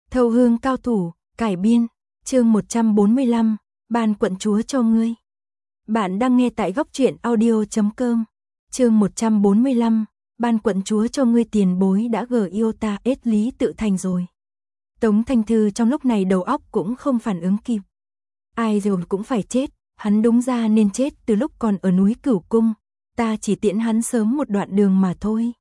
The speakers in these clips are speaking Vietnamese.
Thâu hương cao thủ, cải biên, chương 145, ban quận chúa cho ngươi. Bạn đang nghe tại góc truyện audio.com. Chương 145, ban quận chúa cho ngươi, tiền bối đã gờ yêu ta ết Lý Tự Thành rồi. Tống Thanh Thư trong lúc này đầu óc cũng không phản ứng kịp. Ai rồi cũng phải chết, hắn đúng ra nên chết từ lúc còn ở núi Cửu Cung, ta chỉ tiễn hắn sớm một đoạn đường mà thôi.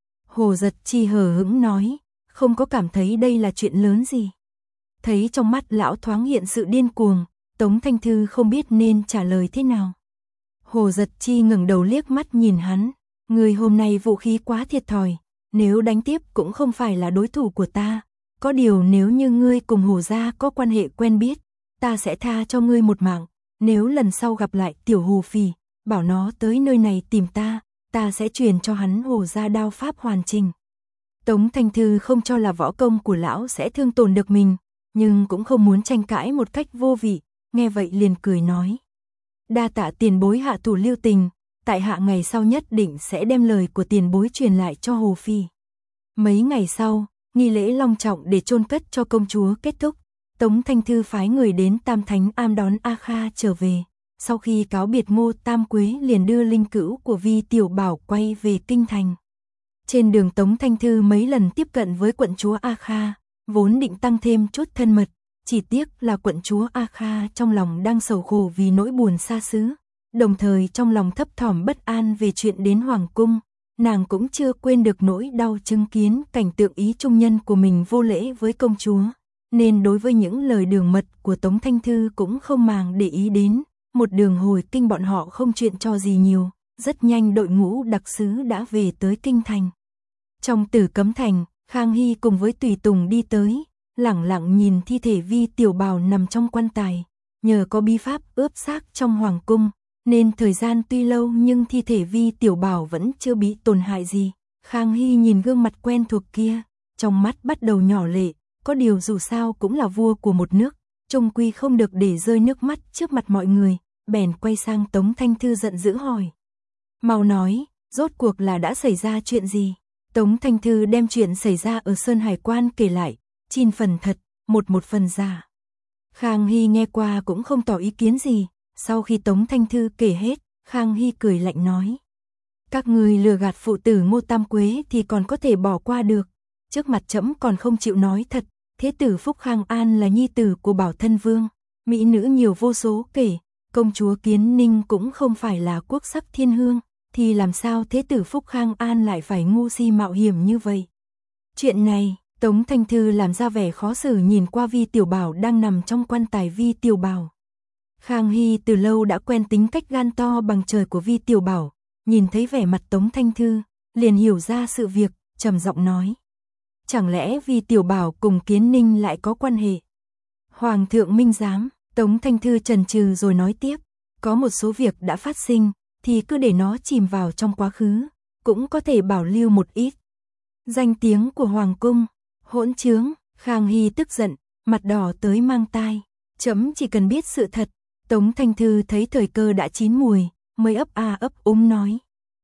Hồ Giật Chi hờ hững nói, không có cảm thấy đây là chuyện lớn gì. Thấy trong mắt lão thoáng hiện sự điên cuồng, Tống Thanh Thư không biết nên trả lời thế nào. Hồ Giật Chi ngẩng đầu liếc mắt nhìn hắn, người hôm nay vũ khí quá thiệt thòi, nếu đánh tiếp cũng không phải là đối thủ của ta. Có điều nếu như ngươi cùng Hồ gia có quan hệ quen biết, ta sẽ tha cho ngươi một mạng. Nếu lần sau gặp lại tiểu Hồ Phì, bảo nó tới nơi này tìm ta, ta sẽ truyền cho hắn Hồ gia đao pháp hoàn chỉnh. Tống Thanh Thư không cho là võ công của lão sẽ thương tổn được mình, nhưng cũng không muốn tranh cãi một cách vô vị, nghe vậy liền cười nói. Đa tạ tiền bối hạ thủ lưu tình, tại hạ ngày sau nhất định sẽ đem lời của tiền bối truyền lại cho Hồ Phi. Mấy ngày sau, nghi lễ long trọng để chôn cất cho công chúa kết thúc, Tống Thanh Thư phái người đến Tam Thánh Am đón A Kha trở về. Sau khi cáo biệt Ngô Tam Quế liền đưa linh cữu của Vi Tiểu Bảo quay về kinh thành. Trên đường Tống Thanh Thư mấy lần tiếp cận với quận chúa A Kha, vốn định tăng thêm chút thân mật, chỉ tiếc là quận chúa A Kha trong lòng đang sầu khổ vì nỗi buồn xa xứ, đồng thời trong lòng thấp thỏm bất an về chuyện đến Hoàng Cung, nàng cũng chưa quên được nỗi đau chứng kiến cảnh tượng ý trung nhân của mình vô lễ với công chúa, nên đối với những lời đường mật của Tống Thanh Thư cũng không màng để ý đến. Một đường hồi kinh bọn họ không chuyện cho gì nhiều, rất nhanh đội ngũ đặc sứ đã về tới kinh thành. Trong Tử Cấm Thành, Khang Hy cùng với tùy tùng đi tới, lẳng lặng nhìn thi thể Vi Tiểu Bảo nằm trong quan tài. Nhờ có bí pháp ướp xác trong hoàng cung, nên thời gian tuy lâu nhưng thi thể Vi Tiểu Bảo vẫn chưa bị tổn hại gì. Khang Hy nhìn gương mặt quen thuộc kia, trong mắt bắt đầu nhỏ lệ, có điều dù sao cũng là vua của một nước, chung quy không được để rơi nước mắt trước mặt mọi người, bèn quay sang Tống Thanh Thư giận dữ hỏi. Mau nói, rốt cuộc là đã xảy ra chuyện gì? Tống Thanh Thư đem chuyện xảy ra ở Sơn Hải Quan kể lại, 9 phần thật, một phần giả. Khang Hy nghe qua cũng không tỏ ý kiến gì, sau khi Tống Thanh Thư kể hết, Khang Hy cười lạnh nói. Các ngươi lừa gạt phụ tử Ngô Tam Quế thì còn có thể bỏ qua được, trước mặt trẫm còn không chịu nói thật, thế tử Phúc Khang An là nhi tử của Bảo Thân Vương, mỹ nữ nhiều vô số kể, công chúa Kiến Ninh cũng không phải là quốc sắc thiên hương, thì làm sao thế tử Phúc Khang An lại phải ngu si mạo hiểm như vậy? Chuyện này, Tống Thanh Thư làm ra vẻ khó xử nhìn qua Vi Tiểu Bảo đang nằm trong quan tài Vi Tiểu Bảo. Khang Hy từ lâu đã quen tính cách gan to bằng trời của Vi Tiểu Bảo, nhìn thấy vẻ mặt Tống Thanh Thư, liền hiểu ra sự việc, trầm giọng nói. Chẳng lẽ Vi Tiểu Bảo cùng Kiến Ninh lại có quan hệ? Hoàng thượng minh giám, Tống Thanh Thư chần chừ rồi nói tiếp, có một số việc đã phát sinh, thì cứ để nó chìm vào trong quá khứ, cũng có thể bảo lưu một ít. Danh tiếng của Hoàng Cung, hỗn trướng, Khang Hy tức giận, mặt đỏ tới mang tai, trẫm chỉ cần biết sự thật. Tống Thanh Thư thấy thời cơ đã chín mùi, mới ấp nói.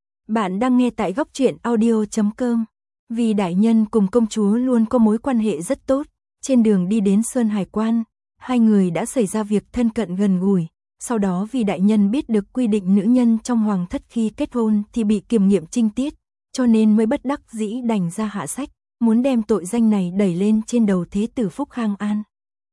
Bạn đang nghe tại góc truyện audio.com. Vì đại nhân cùng công chúa luôn có mối quan hệ rất tốt, trên đường đi đến Sơn Hải Quan, hai người đã xảy ra việc thân cận gần gũi. Sau đó vì đại nhân biết được quy định nữ nhân trong hoàng thất khi kết hôn thì bị kiểm nghiệm trinh tiết, cho nên mới bất đắc dĩ đành ra hạ sách, muốn đem tội danh này đẩy lên trên đầu thế tử Phúc Khang An.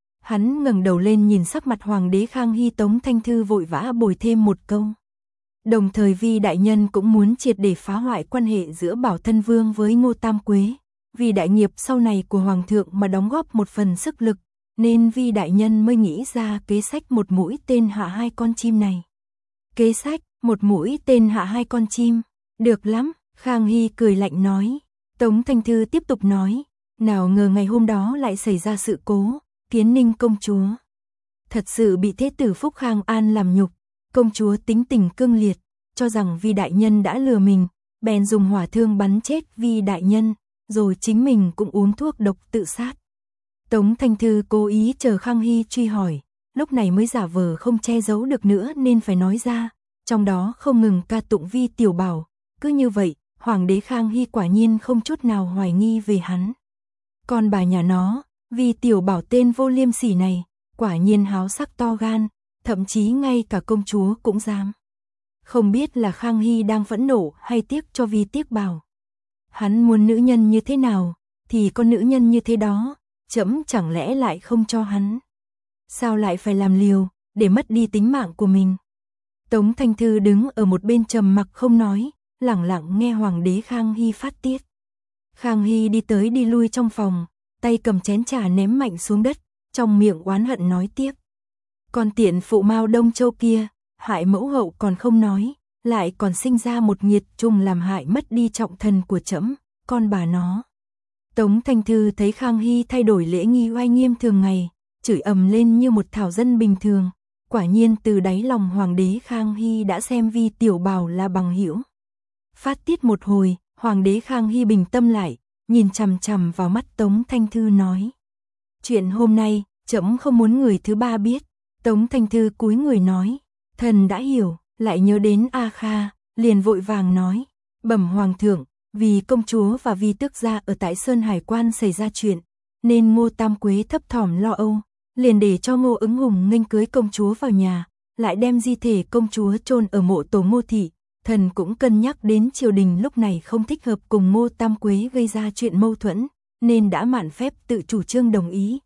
Hắn ngẩng đầu lên nhìn sắc mặt hoàng đế Khang Hy, Tống Thanh Thư vội vã bồi thêm một câu. Đồng thời vì đại nhân cũng muốn triệt để phá hoại quan hệ giữa Bảo Thân Vương với Ngô Tam Quế, vì đại nghiệp sau này của hoàng thượng mà đóng góp một phần sức lực, nên Vi đại nhân mới nghĩ ra kế sách một mũi tên hạ hai con chim này. Kế sách, một mũi tên hạ hai con chim, được lắm, Khang Hy cười lạnh nói. Tống Thanh Thư tiếp tục nói, nào ngờ ngày hôm đó lại xảy ra sự cố, Kiến Ninh công chúa thật sự bị thế tử Phúc Khang An làm nhục, công chúa tính tình cương liệt, cho rằng Vi đại nhân đã lừa mình, bèn dùng hỏa thương bắn chết Vi đại nhân, rồi chính mình cũng uống thuốc độc tự sát. Tống Thanh Thư cố ý chờ Khang Hy truy hỏi, lúc này mới giả vờ không che giấu được nữa nên phải nói ra, trong đó không ngừng ca tụng Vi Tiểu Bảo. Cứ như vậy, hoàng đế Khang Hy quả nhiên không chút nào hoài nghi về hắn. Còn bà nhà nó, vì tiểu bảo tên vô liêm sỉ này, quả nhiên háo sắc to gan, thậm chí ngay cả công chúa cũng dám. Không biết là Khang Hy đang phẫn nộ hay tiếc cho Vi Tiếc Bảo. Hắn muốn nữ nhân như thế nào, thì có nữ nhân như thế đó, trẫm chẳng lẽ lại không cho hắn. Sao lại phải làm liều, để mất đi tính mạng của mình. Tống Thanh Thư đứng ở một bên trầm mặc không nói, lẳng lặng nghe hoàng đế Khang Hy phát tiết. Khang Hy đi tới đi lui trong phòng, tay cầm chén trà ném mạnh xuống đất, trong miệng oán hận nói tiếp. Con tiện phụ Mao Đông Châu kia, hại mẫu hậu còn không nói, lại còn sinh ra một nghiệt trùng làm hại mất đi trọng thần của trẫm, con bà nó. Tống Thanh Thư thấy Khang Hy thay đổi lễ nghi oai nghiêm thường ngày, chửi ầm lên như một thảo dân bình thường. Quả nhiên từ đáy lòng hoàng đế Khang Hy đã xem Vi Tiểu Bảo là bằng hữu. Phát tiết một hồi, hoàng đế Khang Hy bình tâm lại, nhìn chằm chằm vào mắt Tống Thanh Thư nói. Chuyện hôm nay, trẫm không muốn người thứ ba biết. Tống Thanh Thư cúi người nói. Thần đã hiểu, lại nhớ đến A Kha, liền vội vàng nói. Bẩm hoàng thượng, vì công chúa và Vi tước gia ở tại Sơn Hải Quan xảy ra chuyện, nên Ngô Tam Quế thấp thỏm lo âu, liền để cho Ngô Ứng Hùng nghênh cưới công chúa vào nhà, lại đem di thể công chúa chôn ở mộ tổ Ngô thị. Thần cũng cân nhắc đến triều đình lúc này không thích hợp cùng Ngô Tam Quế gây ra chuyện mâu thuẫn, nên đã mạn phép tự chủ trương đồng ý.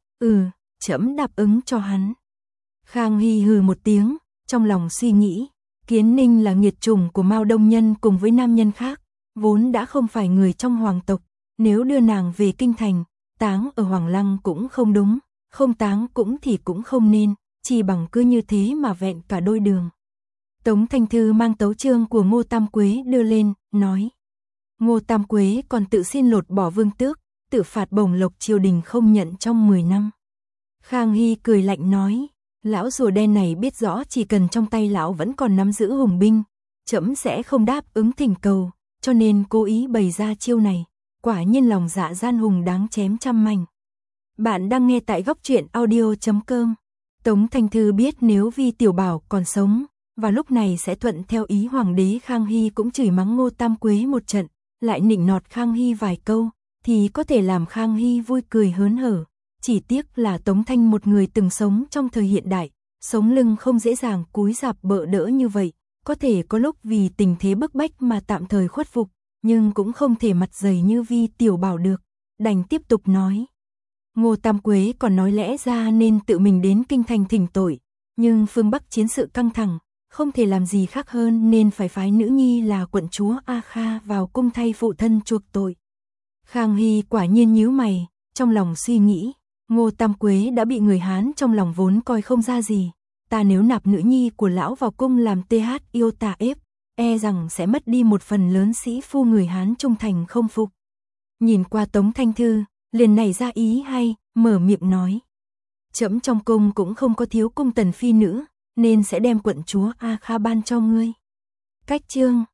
Trẫm đáp ứng cho hắn. Khang Hy hừ một tiếng, trong lòng suy nghĩ, Kiến Ninh là nghiệt chủng của Mao Đông Nhân cùng với nam nhân khác, vốn đã không phải người trong hoàng tộc, nếu đưa nàng về kinh thành, táng ở Hoàng Lăng cũng không đúng, không táng cũng không nên, chỉ bằng cứ như thế mà vẹn cả đôi đường. Tống Thanh Thư mang tấu chương của Ngô Tam Quế đưa lên, nói. Ngô Tam Quế còn tự xin lột bỏ vương tước, tự phạt bổng lộc triều đình không nhận trong 10 năm. Khang Hy cười lạnh nói, lão rùa đen này biết rõ chỉ cần trong tay lão vẫn còn nắm giữ hùng binh, trẫm sẽ không đáp ứng thỉnh cầu, cho nên cố ý bày ra chiêu này, quả nhiên lòng dạ gian hùng đáng chém trăm mảnh. Bạn đang nghe tại góc truyện audio.com. Tống Thanh Thư biết nếu Vi Tiểu Bảo còn sống, và lúc này sẽ thuận theo ý hoàng đế Khang Hy cũng chửi mắng Ngô Tam Quế một trận, lại nịnh nọt Khang Hy vài câu, thì có thể làm Khang Hy vui cười hớn hở. Chỉ tiếc là Tống Thanh một người từng sống trong thời hiện đại, sống lưng không dễ dàng cúi rạp bợ đỡ như vậy, có thể có lúc vì tình thế bức bách mà tạm thời khuất phục, nhưng cũng không thể mặt dày như Vi Tiểu Bảo được, đành tiếp tục nói. Ngô Tam Quế còn nói lẽ ra nên tự mình đến kinh thành thỉnh tội, nhưng phương Bắc chiến sự căng thẳng, không thể làm gì khác hơn nên phải phái nữ nhi là quận chúa A Kha vào cung thay phụ thân chuộc tội. Khang Hy quả nhiên nhíu mày, trong lòng suy nghĩ, Ngô Tam Quế đã bị người Hán trong lòng vốn coi không ra gì, ta nếu nạp nữ nhi của lão vào cung làm TH yêu tà ép, e rằng sẽ mất đi một phần lớn sĩ phu người Hán trung thành không phục. Nhìn qua Tống Thanh Thư, liền nảy ra ý hay, mở miệng nói. Trẫm trong cung cũng không có thiếu cung tần phi nữ, nên sẽ đem quận chúa A Kha ban cho ngươi. Cách chương